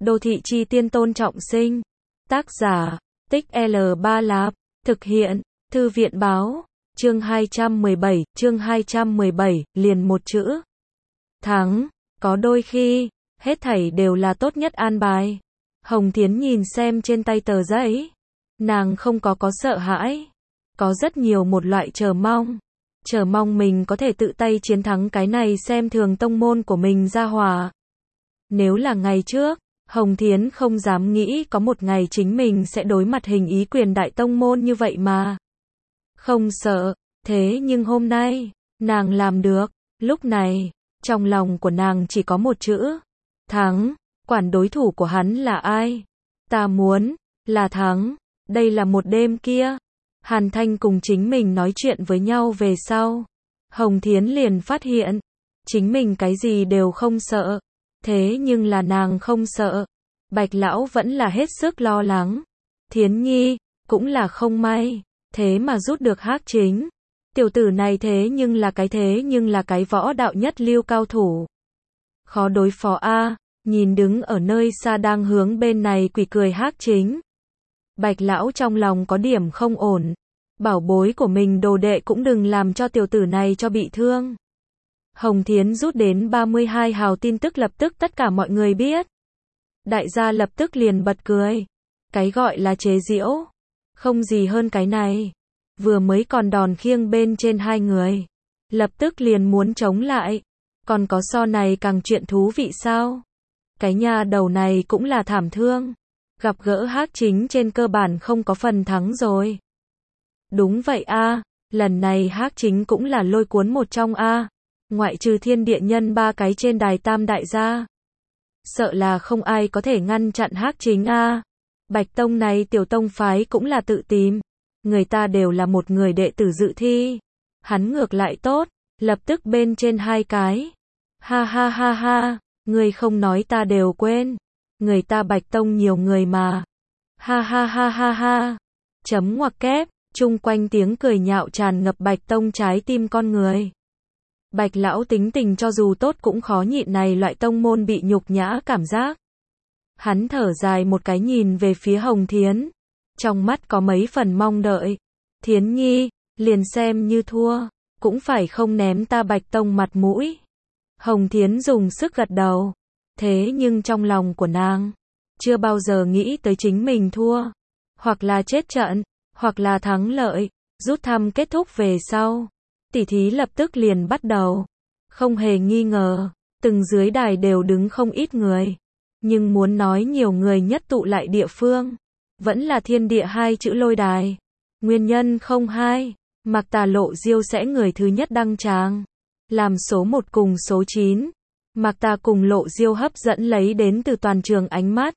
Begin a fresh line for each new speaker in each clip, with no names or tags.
Đô thị chi tiên Tôn Trọng Sinh. Tác giả, Tích L3 Lạp. Thực hiện, Thư viện báo. Chương 217, liền một chữ. Thắng. Có đôi khi, hết thảy đều là tốt nhất an bài. Hồng Thiến nhìn xem trên tay tờ giấy. Nàng không có sợ hãi. Có rất nhiều một loại chờ mong. Chờ mong mình có thể tự tay chiến thắng cái này xem thường tông môn của mình ra hỏa. Nếu là ngày trước, Hồng Thiến không dám nghĩ có một ngày chính mình sẽ đối mặt hình ý quyền đại tông môn như vậy mà. Không sợ, thế nhưng hôm nay, nàng làm được. Lúc này, trong lòng của nàng chỉ có một chữ. Thắng. Quản đối thủ của hắn là ai? Ta muốn, là thắng. Đây là một đêm kia. Hàn Thanh cùng chính mình nói chuyện với nhau về sau. Hồng Thiến liền phát hiện, chính mình cái gì đều không sợ. Thế nhưng là nàng không sợ. Bạch lão vẫn là hết sức lo lắng. Thiến Nhi, cũng là không may. Thế mà rút được Hắc Chính. Tiểu tử này thế nhưng là cái võ đạo nhất lưu cao thủ. Khó đối phó a. Nhìn đứng ở nơi xa đang hướng bên này quỷ cười Hắc Chính. Bạch lão trong lòng có điểm không ổn. Bảo bối của mình đồ đệ cũng đừng làm cho tiểu tử này cho bị thương. Hồng Thiến rút đến 32 hào tin tức lập tức tất cả mọi người biết. Đại gia lập tức liền bật cười. Cái gọi là chế giễu. Không gì hơn cái này. Vừa mới còn đòn khiêng bên trên hai người. Lập tức liền muốn chống lại. Còn có so này càng chuyện thú vị sao? Cái nhà đầu này cũng là thảm thương. Gặp gỡ Hắc Chính trên cơ bản không có phần thắng rồi. Đúng vậy a, lần này Hắc Chính cũng là lôi cuốn một trong a. Ngoại trừ thiên địa nhân ba cái trên đài tam đại gia. Sợ là không ai có thể ngăn chặn Hắc Chính a. Bạch Tông này tiểu tông phái cũng là tự tìm. Người ta đều là một người đệ tử dự thi. Hắn ngược lại tốt, lập tức bên trên hai cái. Ha ha ha ha, người không nói ta đều quên. Người ta Bạch Tông nhiều người mà. Ha ha ha ha ha. Chấm ngoặc kép, chung quanh tiếng cười nhạo tràn ngập Bạch Tông trái tim con người. Bạch lão tính tình cho dù tốt cũng khó nhịn này loại tông môn bị nhục nhã cảm giác. Hắn thở dài một cái nhìn về phía Hồng Thiến. Trong mắt có mấy phần mong đợi. Thiến Nhi, liền xem như thua, cũng phải không ném ta Bạch Tông mặt mũi. Hồng Thiến dùng sức gật đầu. Thế nhưng trong lòng của nàng, chưa bao giờ nghĩ tới chính mình thua. Hoặc là chết trận, hoặc là thắng lợi. Rút thăm kết thúc về sau. Tỉ thí lập tức liền bắt đầu. Không hề nghi ngờ, từng dưới đài đều đứng không ít người. Nhưng muốn nói nhiều người nhất tụ lại địa phương, vẫn là thiên địa hai chữ lôi đài. Nguyên nhân không hai, Mạc Tà Lộ Diêu sẽ người thứ nhất đăng tràng. Làm số 1 cùng số 9. Mạc Tà cùng Lộ Diêu hấp dẫn lấy đến từ toàn trường ánh mắt.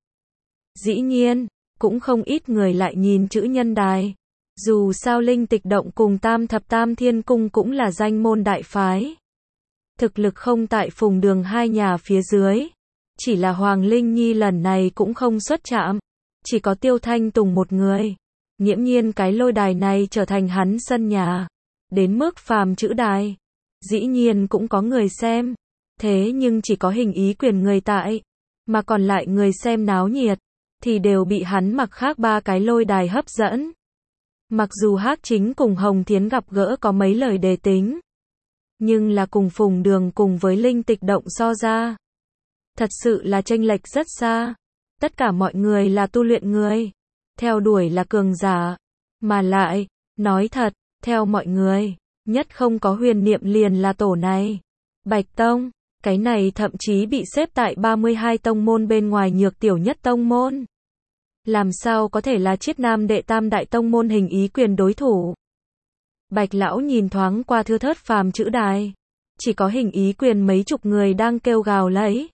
Dĩ nhiên, cũng không ít người lại nhìn chữ nhân đài. Dù sao Linh Tịch Động cùng Tam Thập Tam Thiên Cung cũng là danh môn đại phái. Thực lực không tại Phùng Đường hai nhà phía dưới. Chỉ là Hoàng Linh Nhi lần này cũng không xuất trạm. Chỉ có Tiêu Thanh Tùng một người. Nghiễm nhiên cái lôi đài này trở thành hắn sân nhà. Đến mức phàm chữ đài. Dĩ nhiên cũng có người xem. Thế nhưng chỉ có hình ý quyền người tại. Mà còn lại người xem náo nhiệt. Thì đều bị hắn mặc khác ba cái lôi đài hấp dẫn. Mặc dù Hắc Chính cùng Hồng Thiến gặp gỡ có mấy lời đề tính. Nhưng là cùng Phùng Đường cùng với Linh Tịch Động so ra. Thật sự là chênh lệch rất xa. Tất cả mọi người là tu luyện người. Theo đuổi là cường giả. Mà lại, nói thật, theo mọi người, nhất không có huyền niệm liền là tổ này. Bạch Tông, cái này thậm chí bị xếp tại 32 tông môn bên ngoài nhược tiểu nhất tông môn. Làm sao có thể là Chiết Nam đệ tam đại tông môn hình ý quyền đối thủ. Bạch lão nhìn thoáng qua thưa thớt phàm chữ đài. Chỉ có hình ý quyền mấy chục người đang kêu gào lấy.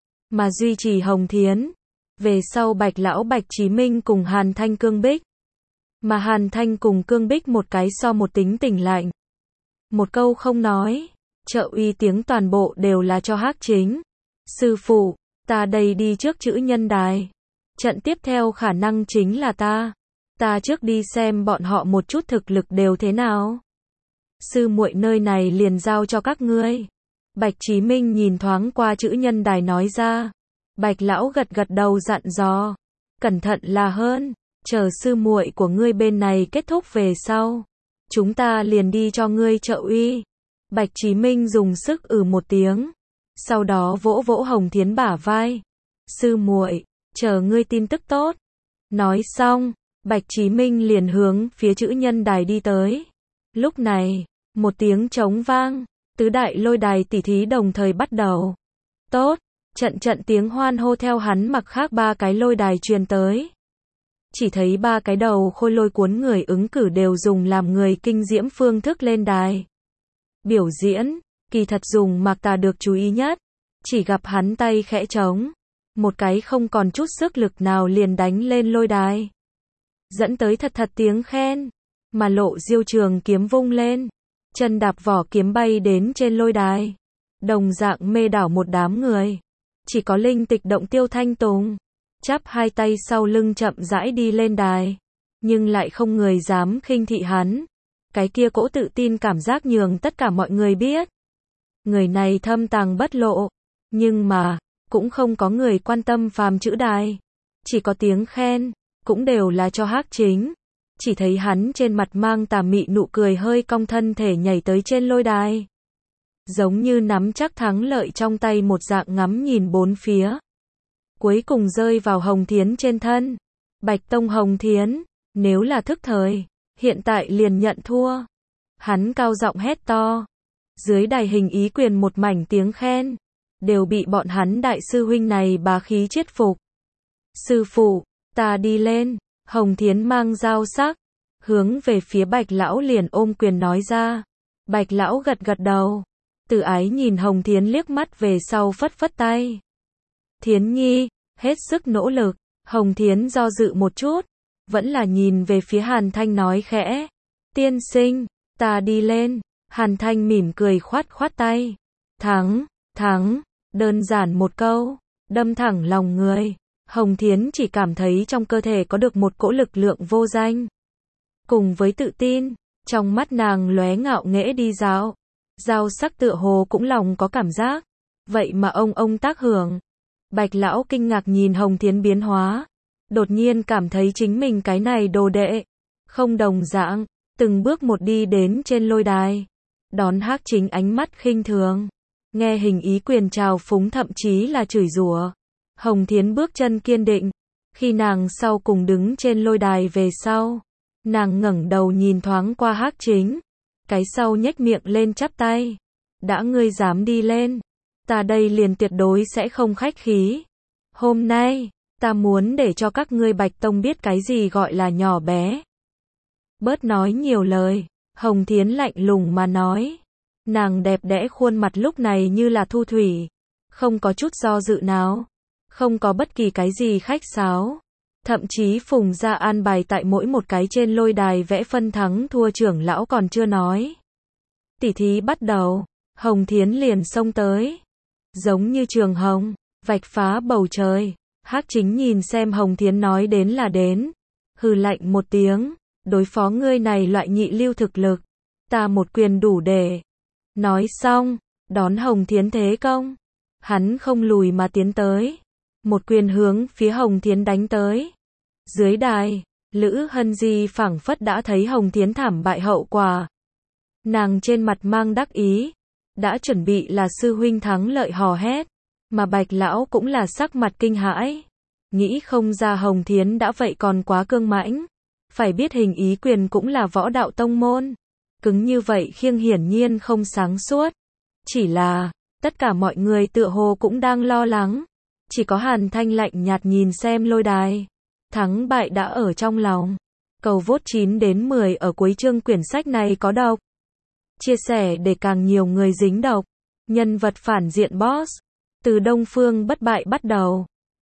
Mà duy trì Hồng Thiến. Về sau Bạch lão Bạch Chí Minh cùng Hàn Thanh Cương Bích. Mà Hàn Thanh cùng Cương Bích một cái so một tính tình lạnh. Một câu không nói. Trợ uy tiếng toàn bộ đều là cho Hắc Chính. Sư phụ, ta đây đi trước chữ nhân đài. Trận tiếp theo khả năng chính là ta. Ta trước đi xem bọn họ một chút thực lực đều thế nào. Sư muội nơi này liền giao cho các ngươi. Bạch Chí Minh nhìn thoáng qua chữ nhân đài nói ra. Bạch lão gật gật đầu dặn dò. Cẩn thận là hơn, chờ sư muội của ngươi bên này kết thúc về sau. Chúng ta liền đi cho ngươi trợ uy. Bạch Chí Minh dùng sức một tiếng. Sau đó vỗ vỗ Hồng Thiến bả vai. Sư muội, chờ ngươi tin tức tốt. Nói xong, Bạch Chí Minh liền hướng phía chữ nhân đài đi tới. Lúc này, một tiếng trống vang, tứ đại lôi đài tỉ thí đồng thời bắt đầu. Tốt, trận tiếng hoan hô theo hắn mặc khác ba cái lôi đài truyền tới. Chỉ thấy ba cái đầu khôi lôi cuốn người ứng cử đều dùng làm người kinh diễm phương thức lên đài. Biểu diễn, kỳ thật dùng Mạc Tà được chú ý nhất. Chỉ gặp hắn tay khẽ trống. Một cái không còn chút sức lực nào liền đánh lên lôi đài. Dẫn tới thật tiếng khen. Mà Lộ Diêu trường kiếm vung lên. Chân đạp vỏ kiếm bay đến trên lôi đài. Đồng dạng mê đảo một đám người. Chỉ có Linh Tịch Động Tiêu Thanh Tùng. Chắp hai tay sau lưng chậm rãi đi lên đài. Nhưng lại không người dám khinh thị hắn. Cái kia cỗ tự tin cảm giác nhường tất cả mọi người biết. Người này thâm tàng bất lộ. Nhưng mà, cũng không có người quan tâm phàm chữ đài. Chỉ có tiếng khen, cũng đều là cho Hắc Chính. Chỉ thấy hắn trên mặt mang tà mị nụ cười hơi cong thân thể nhảy tới trên lôi đài. Giống như nắm chắc thắng lợi trong tay một dạng ngắm nhìn bốn phía. Cuối cùng rơi vào Hồng Thiến trên thân. Bạch Tông Hồng Thiến, nếu là thức thời, hiện tại liền nhận thua. Hắn cao giọng hét to. Dưới đài hình ý quyền một mảnh tiếng khen. Đều bị bọn hắn đại sư huynh này bá khí chiết phục. Sư phụ, ta đi lên. Hồng Thiến mang dao sắc. Hướng về phía Bạch lão liền ôm quyền nói ra. Bạch lão gật gật đầu. Từ ái nhìn Hồng Thiến liếc mắt về sau phất phất tay. Thiến nhi, hết sức nỗ lực. Hồng Thiến do dự một chút. Vẫn là nhìn về phía Hàn Thanh nói khẽ. Tiên sinh, ta đi lên. Hàn Thanh mỉm cười khoát khoát tay. Thắng, đơn giản một câu, đâm thẳng lòng người. Hồng Thiến chỉ cảm thấy trong cơ thể có được một cỗ lực lượng vô danh. Cùng với tự tin, trong mắt nàng lóe ngạo nghễ đi dạo. Dao sắc tựa hồ cũng lòng có cảm giác. Vậy mà ông tác hưởng. Bạch lão kinh ngạc nhìn Hồng Thiến biến hóa. Đột nhiên cảm thấy chính mình cái này đồ đệ. Không đồng dạng, từng bước một đi đến trên lôi đài. Đón Hắc Chính ánh mắt khinh thường. Nghe hình ý quyền trào phúng thậm chí là chửi rủa. Hồng Thiến bước chân kiên định. Khi nàng sau cùng đứng trên lôi đài về sau. Nàng ngẩng đầu nhìn thoáng qua Hắc Chính. Cái sau nhếch miệng lên chắp tay. Đã ngươi dám đi lên. Ta đây liền tuyệt đối sẽ không khách khí. Hôm nay, ta muốn để cho các ngươi Bạch Tông biết cái gì gọi là nhỏ bé. Bớt nói nhiều lời. Hồng Thiến lạnh lùng mà nói. Nàng đẹp đẽ khuôn mặt lúc này như là thu thủy. Không có chút do dự nào. Không có bất kỳ cái gì khách sáo. Thậm chí Phùng gia an bài tại mỗi một cái trên lôi đài vẽ phân thắng thua trưởng lão còn chưa nói. Tỉ thí bắt đầu. Hồng Thiến liền xông tới. Giống như trường hồng, vạch phá bầu trời. Hắc Chính nhìn xem Hồng Thiến nói đến là đến. Hừ lạnh một tiếng. Đối phó ngươi này loại nhị lưu thực lực. Ta một quyền đủ để. Nói xong, đón Hồng Thiến thế công. Hắn không lùi mà tiến tới. Một quyền hướng phía Hồng Thiến đánh tới. Dưới đài, Lữ Hân Di phảng phất đã thấy Hồng Thiến thảm bại hậu quả. Nàng trên mặt mang đắc ý. Đã chuẩn bị là sư huynh thắng lợi hò hét. Mà Bạch lão cũng là sắc mặt kinh hãi. Nghĩ không ra Hồng Thiến đã vậy còn quá cương mãnh. Phải biết hình ý quyền cũng là võ đạo tông môn. Cứng như vậy khiêng hiển nhiên không sáng suốt. Chỉ là, tất cả mọi người tựa hồ cũng đang lo lắng. Chỉ có Hàn Thanh lạnh nhạt nhìn xem lôi đài. Thắng bại đã ở trong lòng. Cầu vote 9 đến 10 ở cuối chương quyển sách này có độc. Chia sẻ để càng nhiều người dính độc. Nhân vật phản diện boss. Từ Đông Phương bất bại bắt đầu.